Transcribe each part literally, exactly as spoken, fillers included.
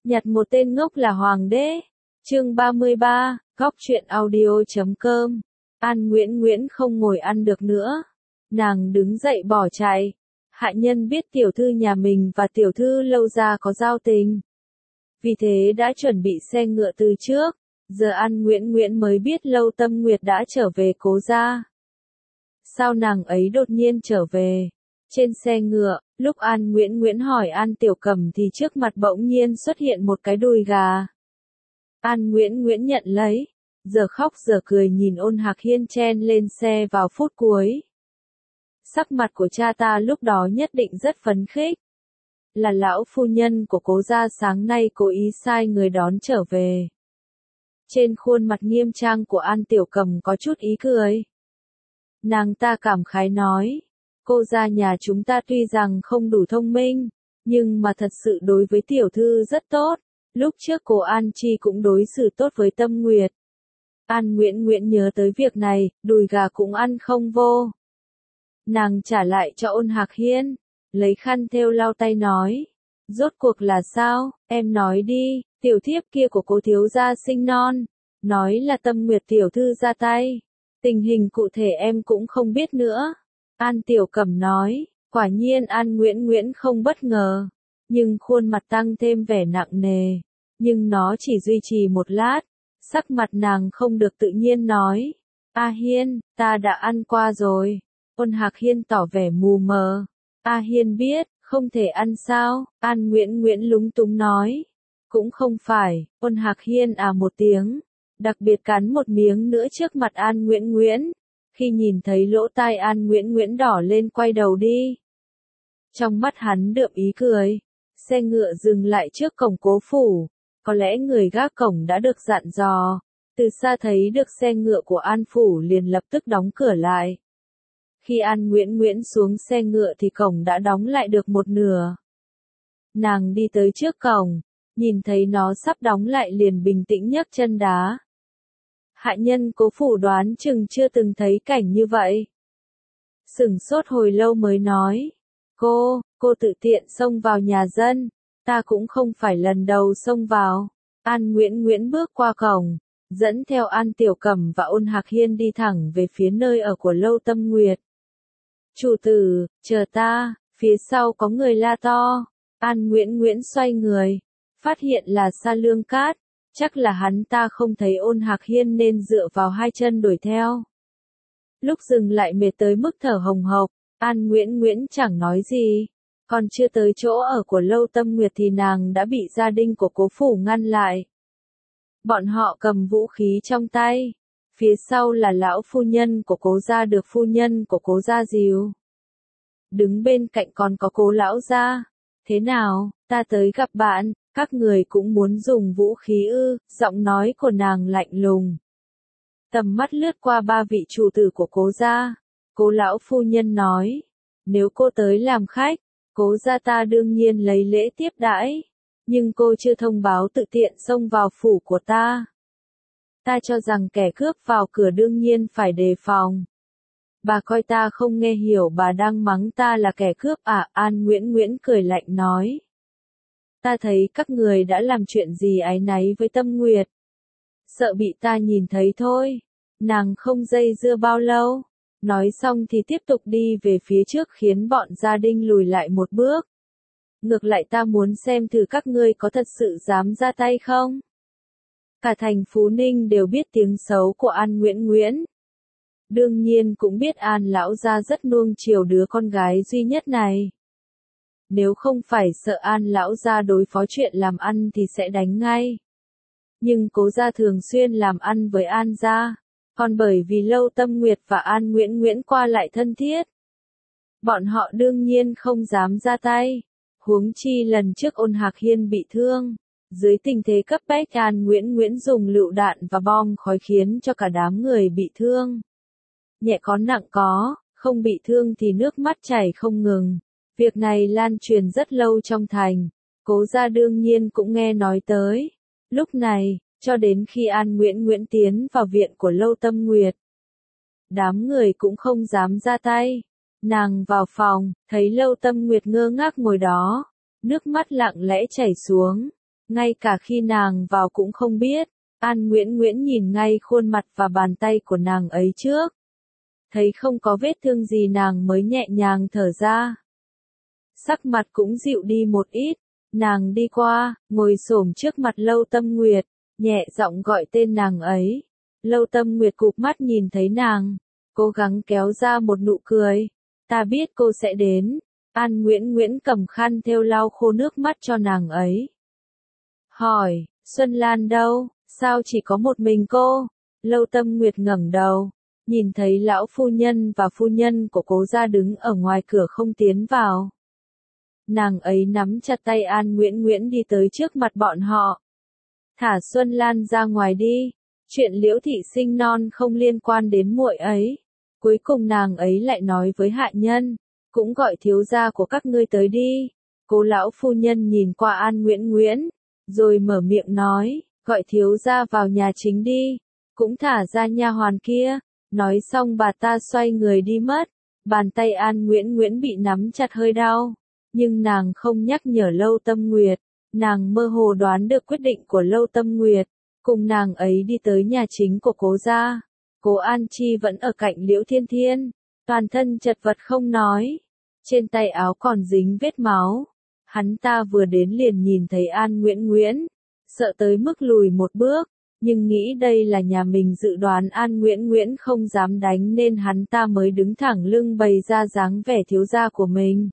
Nhặt một tên ngốc là hoàng đế. Chương ba mươi ba, góc truyện audio chấm com. An Nguyễn Nguyễn không ngồi ăn được nữa. Nàng đứng dậy bỏ chạy. Hạ nhân biết tiểu thư nhà mình và tiểu thư Lâu gia có giao tình. Vì thế đã chuẩn bị xe ngựa từ trước. Giờ An Nguyễn Nguyễn mới biết Lâu Tâm Nguyệt đã trở về Cố gia. Sao nàng ấy đột nhiên trở về? Trên xe ngựa, lúc An Nguyễn Nguyễn hỏi An Tiểu Cầm thì trước mặt bỗng nhiên xuất hiện một cái đùi gà. An Nguyễn Nguyễn nhận lấy, giờ khóc giờ cười nhìn Ôn Hạc Hiên chen lên xe vào phút cuối. Sắc mặt của cha ta lúc đó nhất định rất phấn khích. Là lão phu nhân của Cố gia sáng nay cố ý sai người đón trở về. Trên khuôn mặt nghiêm trang của An Tiểu Cầm có chút ý cười. Nàng ta cảm khái nói, cô gia nhà chúng ta tuy rằng không đủ thông minh, nhưng mà thật sự đối với tiểu thư rất tốt. Lúc trước cô An Chi cũng đối xử tốt với Tâm Nguyệt. An Nguyễn Nguyễn nhớ tới việc này, đùi gà cũng ăn không vô. Nàng trả lại cho Ôn Hạc Hiên, lấy khăn thêu lau tay nói, rốt cuộc là sao, em nói đi, tiểu thiếp kia của cô thiếu gia sinh non, nói là Tâm Nguyệt tiểu thư ra tay, tình hình cụ thể em cũng không biết nữa. An Tiểu Cẩm nói, quả nhiên An Nguyễn Nguyễn không bất ngờ, nhưng khuôn mặt tăng thêm vẻ nặng nề, nhưng nó chỉ duy trì một lát, sắc mặt nàng không được tự nhiên nói, A Hiên, ta đã ăn qua rồi. Ôn Hạc Hiên tỏ vẻ mù mờ, A Hiên biết, không thể ăn sao, An Nguyễn Nguyễn lúng túng nói, cũng không phải, Ôn Hạc Hiên à một tiếng, đặc biệt cắn một miếng nữa trước mặt An Nguyễn Nguyễn. Khi nhìn thấy lỗ tai An Nguyễn Nguyễn đỏ lên quay đầu đi. Trong mắt hắn đượm ý cười, xe ngựa dừng lại trước cổng Cố phủ, có lẽ người gác cổng đã được dặn dò, từ xa thấy được xe ngựa của An phủ liền lập tức đóng cửa lại. Khi An Nguyễn Nguyễn xuống xe ngựa thì cổng đã đóng lại được một nửa. Nàng đi tới trước cổng, nhìn thấy nó sắp đóng lại liền bình tĩnh nhấc chân đá. Hạ nhân Cố phủ đoán chừng chưa từng thấy cảnh như vậy. Sửng sốt hồi lâu mới nói, cô, cô tự tiện xông vào nhà dân, ta cũng không phải lần đầu xông vào. An Nguyễn Nguyễn bước qua cổng, dẫn theo An Tiểu Cẩm và Ôn Hạc Hiên đi thẳng về phía nơi ở của Lâu Tâm Nguyệt. Chủ tử, chờ ta, phía sau có người la to. An Nguyễn Nguyễn xoay người, phát hiện là Sa Lương Cát. Chắc là hắn ta không thấy Ôn Hạc Hiên nên dựa vào hai chân đuổi theo. Lúc dừng lại mệt tới mức thở hồng hộc, An Nguyễn Nguyễn chẳng nói gì. Còn chưa tới chỗ ở của Lâu Tâm Nguyệt thì nàng đã bị gia đình của Cố phủ ngăn lại. Bọn họ cầm vũ khí trong tay. Phía sau là lão phu nhân của Cố gia được phu nhân của Cố gia dìu. Đứng bên cạnh còn có Cố lão gia. Thế nào, ta tới gặp bạn. Các người cũng muốn dùng vũ khí ư, giọng nói của nàng lạnh lùng. Tầm mắt lướt qua ba vị chủ tử của Cố gia. Cố lão phu nhân nói, nếu cô tới làm khách, Cố gia ta đương nhiên lấy lễ tiếp đãi, nhưng cô chưa thông báo tự tiện xông vào phủ của ta. Ta cho rằng kẻ cướp vào cửa đương nhiên phải đề phòng. Bà coi ta không nghe hiểu, bà đang mắng ta là kẻ cướp à? An Nguyễn Nguyễn cười lạnh nói. Ta thấy các người đã làm chuyện gì áy náy với Tâm Nguyệt. Sợ bị ta nhìn thấy thôi. Nàng không dây dưa bao lâu. Nói xong thì tiếp tục đi về phía trước khiến bọn gia đình lùi lại một bước. Ngược lại ta muốn xem thử các ngươi có thật sự dám ra tay không. Cả thành Phú Ninh đều biết tiếng xấu của An Nguyễn Nguyễn. Đương nhiên cũng biết An lão gia rất nuông chiều đứa con gái duy nhất này. Nếu không phải sợ An lão gia đối phó chuyện làm ăn thì sẽ đánh ngay. Nhưng Cố gia thường xuyên làm ăn với An gia, còn bởi vì Lâu Tâm Nguyệt và An Nguyễn Nguyễn qua lại thân thiết. Bọn họ đương nhiên không dám ra tay, huống chi lần trước Ôn Hạc Hiên bị thương. Dưới tình thế cấp bách An Nguyễn Nguyễn dùng lựu đạn và bom khói khiến cho cả đám người bị thương. Nhẹ có nặng có, không bị thương thì nước mắt chảy không ngừng. Việc này lan truyền rất lâu trong thành, Cố gia đương nhiên cũng nghe nói tới. Lúc này, cho đến khi An Nguyễn Nguyễn tiến vào viện của Lâu Tâm Nguyệt, đám người cũng không dám ra tay. Nàng vào phòng, thấy Lâu Tâm Nguyệt ngơ ngác ngồi đó, nước mắt lặng lẽ chảy xuống. ngay cả khi nàng vào cũng không biết. An Nguyễn Nguyễn nhìn ngay khuôn mặt và bàn tay của nàng ấy trước. Thấy không có vết thương gì nàng mới nhẹ nhàng thở ra. Sắc mặt cũng dịu đi một ít, nàng đi qua, ngồi xổm trước mặt Lâu Tâm Nguyệt, nhẹ giọng gọi tên nàng ấy. Lâu Tâm Nguyệt cụp mắt nhìn thấy nàng, cố gắng kéo ra một nụ cười. Ta biết cô sẽ đến. An Nguyễn Nguyễn cầm khăn thêu lau khô nước mắt cho nàng ấy. Hỏi, Xuân Lan đâu, sao chỉ có một mình cô? Lâu Tâm Nguyệt ngẩng đầu, nhìn thấy lão phu nhân và phu nhân của Cố gia đứng ở ngoài cửa không tiến vào. Nàng ấy nắm chặt tay An Nguyễn Nguyễn đi tới trước mặt bọn họ. Thả Xuân Lan ra ngoài đi, chuyện Liễu thị sinh non không liên quan đến muội ấy. Cuối cùng nàng ấy lại nói với hạ nhân, cũng gọi thiếu gia của các ngươi tới đi. Cố lão phu nhân nhìn qua An Nguyễn Nguyễn, rồi mở miệng nói, gọi thiếu gia vào nhà chính đi, cũng thả ra nha hoàn kia. Nói xong bà ta xoay người đi mất. Bàn tay An Nguyễn Nguyễn bị nắm chặt hơi đau, nhưng nàng không nhắc nhở Lâu Tâm Nguyệt. Nàng mơ hồ đoán được quyết định của Lâu Tâm Nguyệt, cùng nàng ấy đi tới nhà chính của Cố gia. Cố An Chi vẫn ở cạnh Liễu Thiên Thiên, toàn thân chật vật không nói, trên tay áo còn dính vết máu. Hắn ta vừa đến liền nhìn thấy An Nguyễn Nguyễn, sợ tới mức lùi một bước, nhưng nghĩ đây là nhà mình dự đoán An Nguyễn Nguyễn không dám đánh nên hắn ta mới đứng thẳng lưng bày ra dáng vẻ thiếu gia của mình.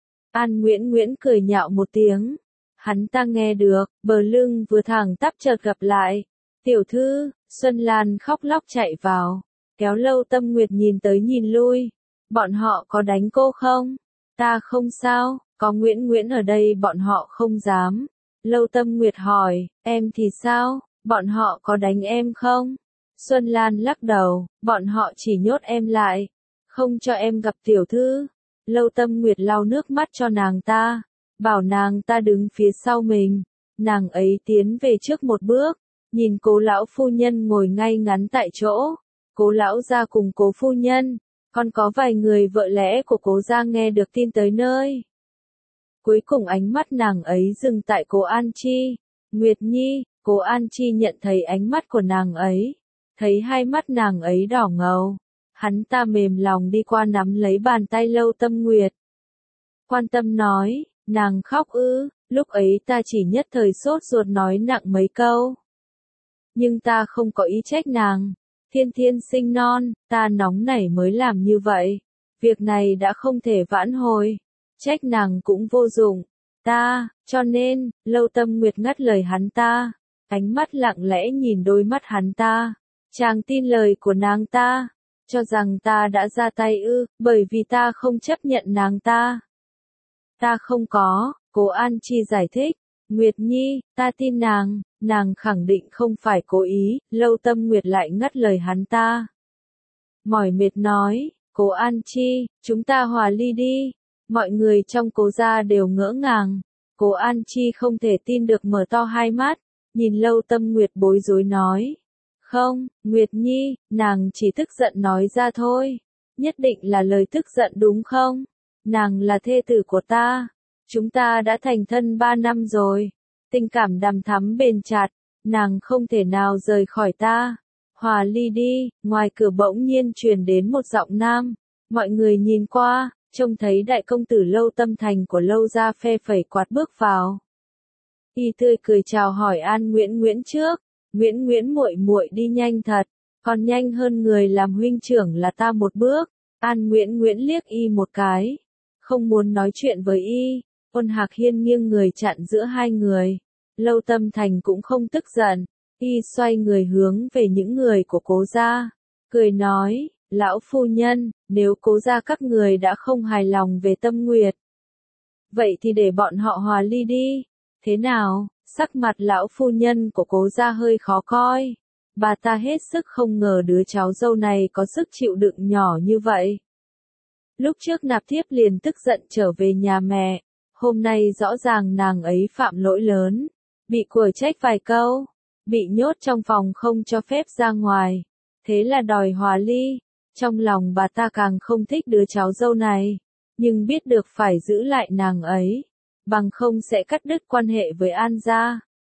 An Nguyễn Nguyễn cười nhạo một tiếng, hắn ta nghe được, bờ lưng vừa thẳng tắp chợt gặp lại. Tiểu thư, Xuân Lan khóc lóc chạy vào, kéo Lâu Tâm Nguyệt nhìn tới nhìn lui. Bọn họ có đánh cô không? Ta không sao, có Nguyễn Nguyễn ở đây bọn họ không dám. Lâu Tâm Nguyệt hỏi, em thì sao, bọn họ có đánh em không? Xuân Lan lắc đầu, bọn họ chỉ nhốt em lại, không cho em gặp tiểu thư. Lâu Tâm Nguyệt lau nước mắt cho nàng ta, bảo nàng ta đứng phía sau mình. Nàng ấy tiến về trước một bước, nhìn Cố lão phu nhân ngồi ngay ngắn tại chỗ. Cố lão gia cùng Cố phu nhân, còn có vài người vợ lẽ của Cố gia nghe được tin tới nơi. Cuối cùng ánh mắt nàng ấy dừng tại Cố An Chi. Nguyệt Nhi, Cố An Chi nhận thấy ánh mắt của nàng ấy, thấy hai mắt nàng ấy đỏ ngầu. Hắn ta mềm lòng đi qua nắm lấy bàn tay Lâu Tâm Nguyệt. Quan tâm nói, nàng khóc ư? Lúc ấy ta chỉ nhất thời sốt ruột nói nặng mấy câu. Nhưng ta không có ý trách nàng. Thiên Thiên sinh non, ta nóng nảy mới làm như vậy. Việc này đã không thể vãn hồi. Trách nàng cũng vô dụng. Ta, cho nên, Lâu Tâm Nguyệt ngắt lời hắn ta. Ánh mắt lặng lẽ nhìn đôi mắt hắn ta. Chàng tin lời của nàng ta. Cho rằng ta đã ra tay ư, bởi vì ta không chấp nhận nàng ta. Ta không có, Cố An Chi giải thích. Nguyệt Nhi, ta tin nàng, nàng khẳng định không phải cố ý. Lâu Tâm Nguyệt lại ngắt lời hắn ta. Mỏi mệt nói, Cố An Chi, chúng ta hòa ly đi. Mọi người trong Cố gia đều ngỡ ngàng. Cố An Chi không thể tin được mở to hai mắt, nhìn Lâu Tâm Nguyệt bối rối nói. Không, Nguyệt Nhi, nàng chỉ tức giận nói ra thôi. Nhất định là lời tức giận đúng không? Nàng là thê tử của ta. Chúng ta đã thành thân ba năm rồi. Tình cảm đằm thắm bền chặt. Nàng không thể nào rời khỏi ta. Hòa ly đi. Ngoài cửa bỗng nhiên truyền đến một giọng nam. Mọi người nhìn qua, trông thấy đại công tử Lâu Tâm Thành của Lâu gia phe phẩy quạt bước vào. Y tươi cười chào hỏi An Nguyễn Nguyễn trước. Nguyễn Nguyễn muội muội đi nhanh thật, còn nhanh hơn người làm huynh trưởng là ta một bước. An Nguyễn Nguyễn liếc y một cái, không muốn nói chuyện với y. Ôn Hạc Hiên nghiêng người chặn giữa hai người. Lâu Tâm Thành cũng không tức giận, y xoay người hướng về những người của Cố gia, cười nói, lão phu nhân, nếu Cố gia các người đã không hài lòng về Tâm Nguyệt, vậy thì để bọn họ hòa ly đi. Thế nào? Sắc mặt lão phu nhân của Cố gia hơi khó coi. Bà ta hết sức không ngờ đứa cháu dâu này có sức chịu đựng nhỏ như vậy. Lúc trước Nạp Thiếp liền tức giận trở về nhà mẹ. Hôm nay rõ ràng nàng ấy phạm lỗi lớn. Bị quở trách vài câu. Bị nhốt trong phòng không cho phép ra ngoài. Thế là đòi hòa ly. Trong lòng bà ta càng không thích đứa cháu dâu này. Nhưng biết được phải giữ lại nàng ấy. Bằng không sẽ cắt đứt quan hệ với An gia.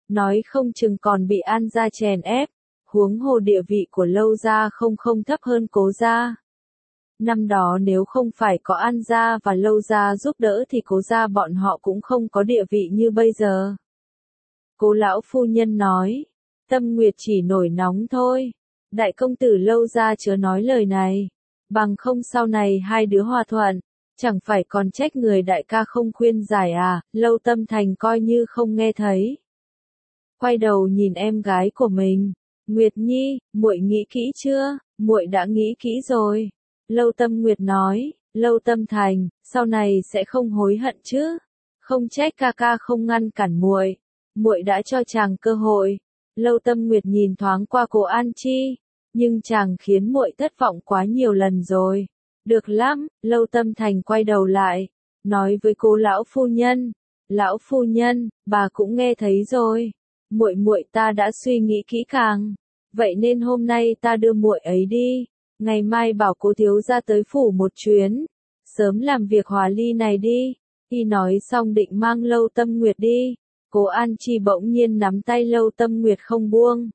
nói không chừng còn bị An gia chèn ép, huống hồ địa vị của Lâu gia không không thấp hơn Cố gia. Năm đó nếu không phải có An gia và Lâu gia giúp đỡ thì Cố gia bọn họ cũng không có địa vị như bây giờ. Cố lão phu nhân nói, Tâm Nguyệt chỉ nổi nóng thôi, đại công tử Lâu gia chớ nói lời này, bằng không sau này hai đứa hòa thuận, chẳng phải còn trách người đại ca không khuyên giải à. Lâu Tâm Thành coi như không nghe thấy, quay đầu nhìn em gái của mình, Nguyệt Nhi, muội nghĩ kỹ chưa? Muội đã nghĩ kỹ rồi. Lâu Tâm Nguyệt nói, Lâu Tâm Thành, sau này sẽ không hối hận chứ? Không trách ca ca không ngăn cản muội, muội đã cho chàng cơ hội. Lâu Tâm Nguyệt nhìn thoáng qua Cố An Chi, nhưng chàng khiến muội thất vọng quá nhiều lần rồi. Được lắm. Lâu Tâm Thành quay đầu lại, nói với Cố lão phu nhân, lão phu nhân, bà cũng nghe thấy rồi. Muội muội ta đã suy nghĩ kỹ càng, vậy nên hôm nay ta đưa muội ấy đi, ngày mai bảo Cố thiếu gia tới phủ một chuyến, sớm làm việc hòa ly này đi. Y nói xong định mang Lâu Tâm Nguyệt đi, Cố An Chi bỗng nhiên nắm tay Lâu Tâm Nguyệt không buông.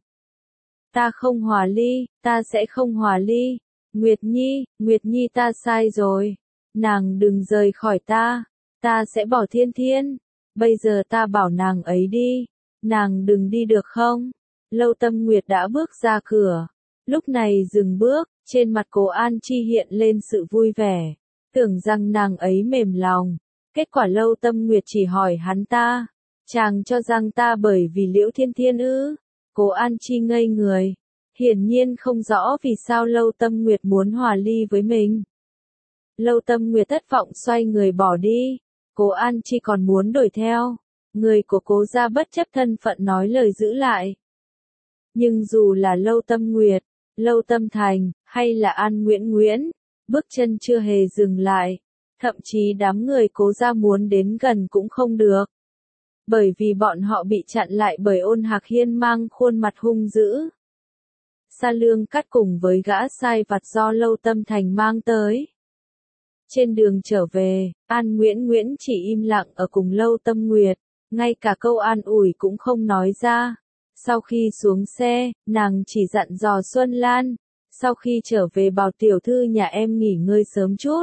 Ta không hòa ly, ta sẽ không hòa ly. Nguyệt Nhi, Nguyệt Nhi ta sai rồi. Nàng đừng rời khỏi ta, ta sẽ bỏ Thiên Thiên. Bây giờ ta bảo nàng ấy đi, nàng đừng đi được không? Lâu Tâm Nguyệt đã bước ra cửa, lúc này dừng bước, trên mặt Cố An Chi hiện lên sự vui vẻ, tưởng rằng nàng ấy mềm lòng. Kết quả Lâu Tâm Nguyệt chỉ hỏi hắn ta, chàng cho rằng ta bởi vì Liễu Thiên Thiên ư? Cố An Chi ngây người, hiển nhiên không rõ vì sao Lâu Tâm Nguyệt muốn hòa ly với mình. Lâu Tâm Nguyệt thất vọng xoay người bỏ đi, Cố An Chi còn muốn đuổi theo, người của Cố gia bất chấp thân phận nói lời giữ lại. Nhưng dù là Lâu Tâm Nguyệt, Lâu Tâm Thành, hay là An Nguyễn Nguyễn, bước chân chưa hề dừng lại, thậm chí đám người Cố gia muốn đến gần cũng không được. Bởi vì bọn họ bị chặn lại bởi Ôn Hạc Hiên mang khuôn mặt hung dữ. Sa Lương Cát cùng với gã sai vặt do Lâu Tâm Thành mang tới. Trên đường trở về, An Nguyễn Nguyễn chỉ im lặng ở cùng Lâu Tâm Nguyệt, ngay cả câu an ủi cũng không nói ra. Sau khi xuống xe, nàng chỉ dặn dò Xuân Lan, sau khi trở về bảo tiểu thư nhà em nghỉ ngơi sớm chút.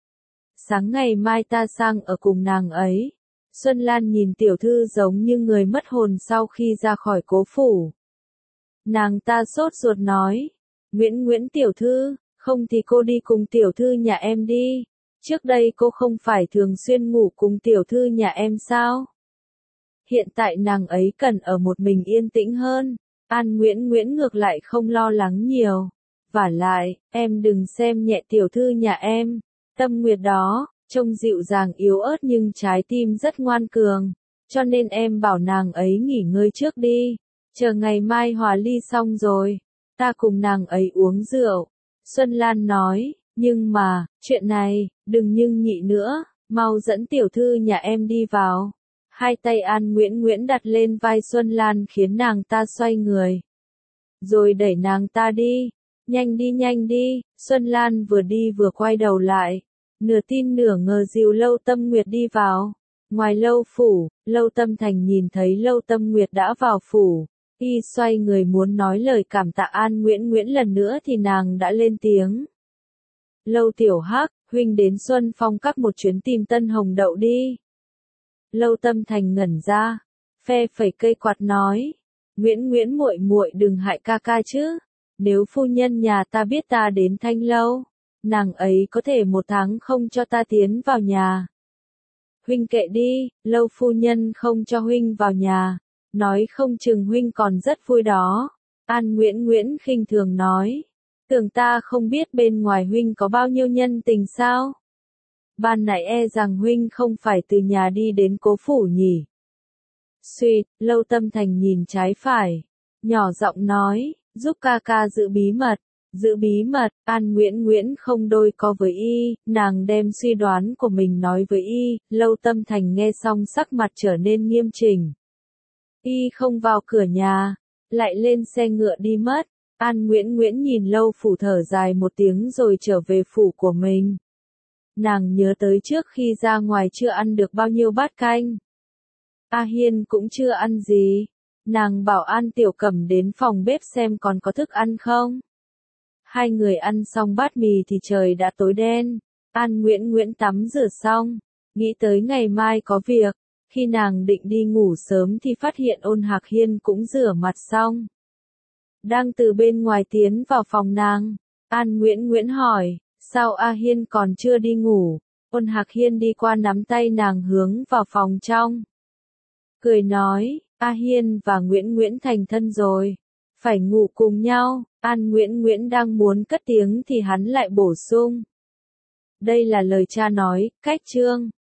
Sáng ngày mai ta sang ở cùng nàng ấy. Xuân Lan nhìn tiểu thư giống như người mất hồn sau khi ra khỏi Cố phủ. Nàng ta sốt ruột nói, Nguyễn Nguyễn tiểu thư, không thì cô đi cùng tiểu thư nhà em đi. Trước đây cô không phải thường xuyên ngủ cùng tiểu thư nhà em sao? Hiện tại nàng ấy cần ở một mình yên tĩnh hơn. An Nguyễn Nguyễn ngược lại không lo lắng nhiều. Vả lại, em đừng xem nhẹ tiểu thư nhà em. Tâm Nguyệt đó, trông dịu dàng yếu ớt nhưng trái tim rất ngoan cường. Cho nên em bảo nàng ấy nghỉ ngơi trước đi. Chờ ngày mai hòa ly xong rồi, ta cùng nàng ấy uống rượu. Xuân Lan nói, nhưng mà, chuyện này, đừng nhưng nhị nữa, mau dẫn tiểu thư nhà em đi vào. Hai tay An Nguyễn Nguyễn đặt lên vai Xuân Lan khiến nàng ta xoay người. Rồi đẩy nàng ta đi. Nhanh đi nhanh đi. Xuân Lan vừa đi vừa quay đầu lại. Nửa tin nửa ngờ dìu Lâu Tâm Nguyệt đi vào. Ngoài Lâu phủ, Lâu Tâm Thành nhìn thấy Lâu Tâm Nguyệt đã vào phủ. Y xoay người muốn nói lời cảm tạ An Nguyễn Nguyễn lần nữa thì nàng đã lên tiếng. Lâu tiểu Hắc, huynh đến Xuân Phong Các một chuyến tìm Tân Hồng Đậu đi. Lâu Tâm Thành ngẩn ra, phe phẩy cây quạt nói, Nguyễn Nguyễn muội muội đừng hại ca ca chứ, nếu phu nhân nhà ta biết ta đến Thanh Lâu, nàng ấy có thể một tháng không cho ta tiến vào nhà. Huynh kệ đi, Lâu phu nhân không cho huynh vào nhà, nói không chừng huynh còn rất vui đó. An Nguyễn Nguyễn khinh thường nói, tưởng ta không biết bên ngoài huynh có bao nhiêu nhân tình sao? Ban nãy e rằng huynh không phải từ nhà đi đến Cố phủ nhỉ? Suýt, Lâu Tâm Thành nhìn trái phải, nhỏ giọng nói, giúp ca ca giữ bí mật. Giữ bí mật, An Nguyễn Nguyễn không đôi co với y, nàng đem suy đoán của mình nói với y. Lâu Tâm Thành nghe xong sắc mặt trở nên nghiêm chỉnh. Y không vào cửa nhà, lại lên xe ngựa đi mất. An Nguyễn Nguyễn nhìn Lâu phủ thở dài một tiếng rồi trở về phủ của mình. Nàng nhớ tới trước khi ra ngoài chưa ăn được bao nhiêu bát canh. A Hiên cũng chưa ăn gì. Nàng bảo An Tiểu Cẩm đến phòng bếp xem còn có thức ăn không. Hai người ăn xong bát mì thì trời đã tối đen. An Nguyễn Nguyễn tắm rửa xong, nghĩ tới ngày mai có việc. Khi nàng định đi ngủ sớm thì phát hiện Ôn Hạc Hiên cũng rửa mặt xong. Đang từ bên ngoài tiến vào phòng nàng. An Nguyễn Nguyễn hỏi, sao A Hiên còn chưa đi ngủ? Ôn Hạc Hiên đi qua nắm tay nàng hướng vào phòng trong. Cười nói, A Hiên và Nguyễn Nguyễn thành thân rồi. Phải ngủ cùng nhau. An Nguyễn Nguyễn đang muốn cất tiếng thì hắn lại bổ sung. Đây là lời cha nói, cách chương.